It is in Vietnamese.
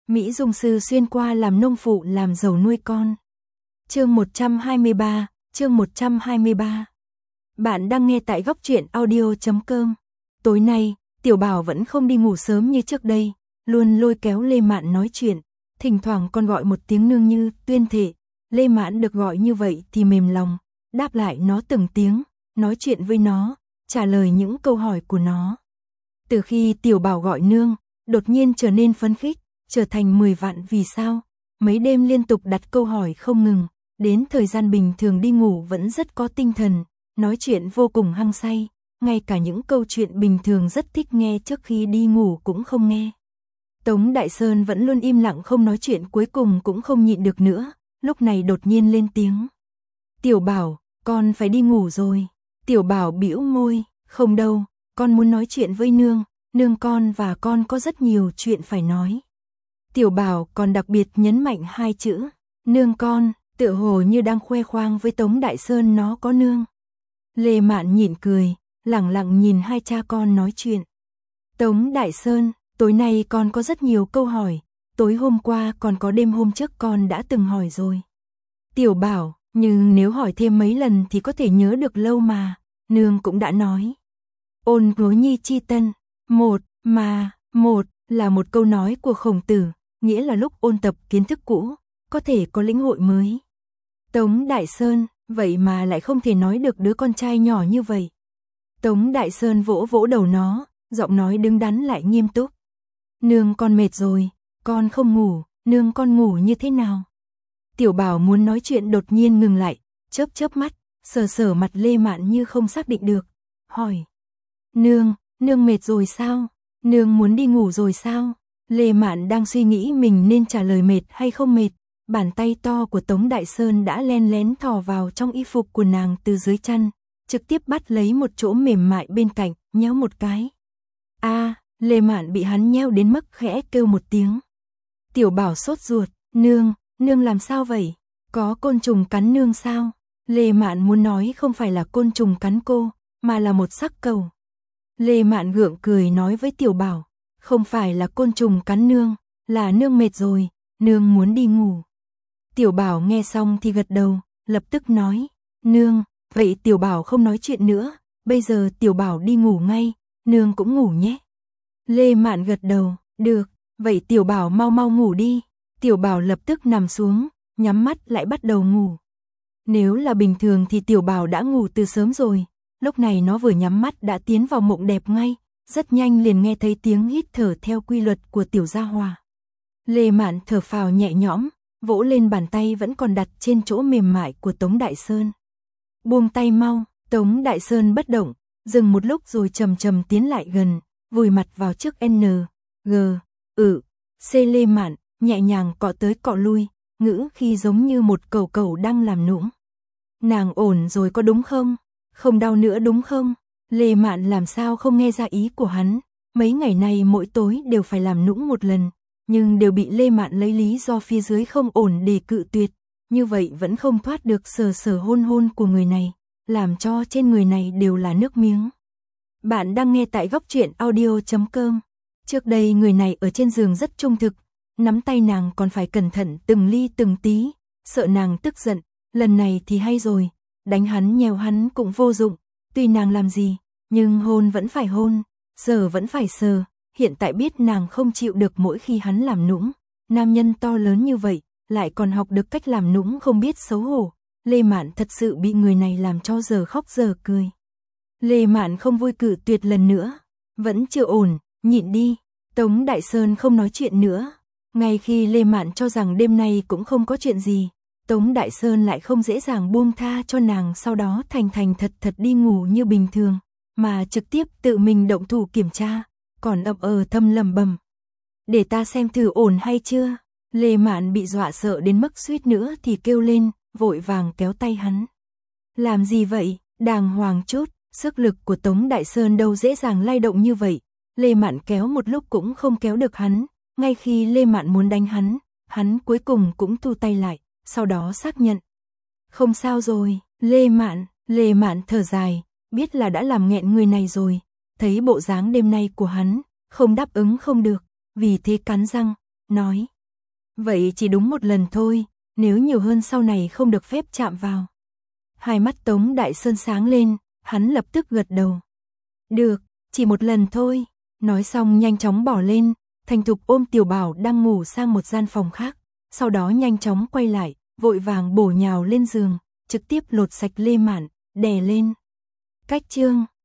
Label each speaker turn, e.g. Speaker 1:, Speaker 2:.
Speaker 1: Mỹ Dung Sư xuyên qua làm nông phụ làm giàu nuôi con. Chương 123, chương 123. Bạn đang nghe tại góc truyện audio.com. Tối nay, Tiểu Bảo vẫn không đi ngủ sớm như trước đây, luôn lôi kéo Lê Mạn nói chuyện, thỉnh thoảng còn gọi một tiếng nương như tuyên thệ. Lê Mạn được gọi như vậy thì mềm lòng, đáp lại nó từng tiếng, nói chuyện với nó, trả lời những câu hỏi của nó. Từ khi Tiểu Bảo gọi nương, đột nhiên trở nên phấn khích, trở thành 10 vạn vì sao, mấy đêm liên tục đặt câu hỏi không ngừng, đến thời gian bình thường đi ngủ vẫn rất có tinh thần, nói chuyện vô cùng hăng say, ngay cả những câu chuyện bình thường rất thích nghe trước khi đi ngủ cũng không nghe. Tống Đại Sơn vẫn luôn im lặng không nói chuyện, cuối cùng cũng không nhịn được nữa, lúc này đột nhiên lên tiếng. Tiểu Bảo, con phải đi ngủ rồi. Tiểu Bảo bĩu môi, không đâu, con muốn nói chuyện với nương, nương con và con có rất nhiều chuyện phải nói. Tiểu Bảo còn đặc biệt nhấn mạnh hai chữ, nương con, tựa hồ như đang khoe khoang với Tống Đại Sơn nó có nương. Lê Mạn nhịn cười, lẳng lặng nhìn hai cha con nói chuyện. Tống Đại Sơn, tối nay con có rất nhiều câu hỏi, tối hôm qua còn có đêm hôm trước con đã từng hỏi rồi. Tiểu Bảo, nhưng nếu hỏi thêm mấy lần thì có thể nhớ được lâu mà, nương cũng đã nói. Ôn ngố nhi chi tân, một là một câu nói của Khổng Tử, nghĩa là lúc ôn tập kiến thức cũ, có thể có lĩnh hội mới. Tống Đại Sơn, vậy mà lại không thể nói được đứa con trai nhỏ như vậy. Tống Đại Sơn vỗ vỗ đầu nó, giọng nói đứng đắn lại nghiêm túc. Nương con mệt rồi, con không ngủ, nương con ngủ như thế nào? Tiểu Bảo muốn nói chuyện đột nhiên ngừng lại, chớp chớp mắt, sờ sờ mặt Lê Mạn như không xác định được, hỏi. Nương mệt rồi sao? Nương muốn đi ngủ rồi sao? Lê Mạn đang suy nghĩ mình nên trả lời mệt hay không mệt, bàn tay to của Tống Đại Sơn đã len lén thò vào trong y phục của nàng từ dưới chăn, trực tiếp bắt lấy một chỗ mềm mại bên cạnh, nhéo một cái. Lê Mạn bị hắn nhéo đến mức khẽ kêu một tiếng. Tiểu Bảo sốt ruột, nương làm sao vậy? Có côn trùng cắn nương sao? Lê Mạn muốn nói không phải là côn trùng cắn cô, mà là một sắc cầu. Lê Mạn gượng cười nói với Tiểu Bảo, không phải là côn trùng cắn nương, là nương mệt rồi, nương muốn đi ngủ. Tiểu Bảo nghe xong thì gật đầu, lập tức nói, nương, vậy Tiểu Bảo không nói chuyện nữa, bây giờ Tiểu Bảo đi ngủ ngay, nương cũng ngủ nhé. Lê Mạn gật đầu, được, vậy Tiểu Bảo mau mau ngủ đi. Tiểu Bảo lập tức nằm xuống, nhắm mắt lại bắt đầu ngủ. Nếu là bình thường thì Tiểu Bảo đã ngủ từ sớm rồi, lúc này nó vừa nhắm mắt đã tiến vào mộng đẹp ngay, rất nhanh liền nghe thấy tiếng hít thở theo quy luật của Tiểu Gia Hòa. Lê Mạn thở phào nhẹ nhõm, vỗ lên bàn tay vẫn còn đặt trên chỗ mềm mại của Tống Đại Sơn. Buông tay mau, Tống Đại Sơn bất động, dừng một lúc rồi chậm chậm tiến lại gần, vùi mặt vào chiếc C Lê Mạn, nhẹ nhàng cọ tới cọ lui, ngữ khi giống như một cẩu cẩu đang làm nũng. Nàng ổn rồi có đúng không? Không đau nữa đúng không? Lê Mạn làm sao không nghe ra ý của hắn, mấy ngày nay mỗi tối đều phải làm nũng một lần, nhưng đều bị Lê Mạn lấy lý do phía dưới không ổn để cự tuyệt, như vậy vẫn không thoát được sờ sờ hôn hôn của người này, làm cho trên người này đều là nước miếng. Bạn đang nghe tại góc truyện audio.com. Trước đây người này ở trên giường rất trung thực, nắm tay nàng còn phải cẩn thận từng ly từng tí, sợ nàng tức giận, lần này thì hay rồi, đánh hắn nhèo hắn cũng vô dụng, tuy nàng làm gì, nhưng hôn vẫn phải hôn, sờ vẫn phải sờ, hiện tại biết nàng không chịu được mỗi khi hắn làm nũng, nam nhân to lớn như vậy, lại còn học được cách làm nũng không biết xấu hổ, Lê Mạn thật sự bị người này làm cho giờ khóc giờ cười. Lê Mạn không vui cự tuyệt lần nữa, vẫn chưa ổn, nhịn đi. Tống Đại Sơn không nói chuyện nữa, ngay khi Lê Mạn cho rằng đêm nay cũng không có chuyện gì, Tống Đại Sơn lại không dễ dàng buông tha cho nàng, sau đó thành thành thật thật đi ngủ như bình thường, mà trực tiếp tự mình động thủ kiểm tra, còn thầm lẩm bẩm. Để ta xem thử ổn hay chưa. Lê Mạn bị dọa sợ đến mức suýt nữa thì kêu lên, vội vàng kéo tay hắn. Làm gì vậy, đàng hoàng chút, sức lực của Tống Đại Sơn đâu dễ dàng lay động như vậy. Lê Mạn kéo một lúc cũng không kéo được hắn, ngay khi Lê Mạn muốn đánh hắn cuối cùng cũng thu tay lại, sau đó xác nhận. Không sao rồi, Lê Mạn thở dài, biết là đã làm nghẹn người này rồi, thấy bộ dáng đêm nay của hắn, không đáp ứng không được, vì thế cắn răng, nói, Vậy chỉ đúng một lần thôi, nếu nhiều hơn sau này không được phép chạm vào. Hai mắt Tống Đại Sơn sáng lên, hắn lập tức gật đầu. Được, chỉ một lần thôi. Nói xong nhanh chóng bỏ lên, Thành Thục ôm Tiểu Bảo đang ngủ sang một gian phòng khác. Sau đó nhanh chóng quay lại, vội vàng bổ nhào lên giường, trực tiếp lột sạch lê mạn, đè lên. Cách chương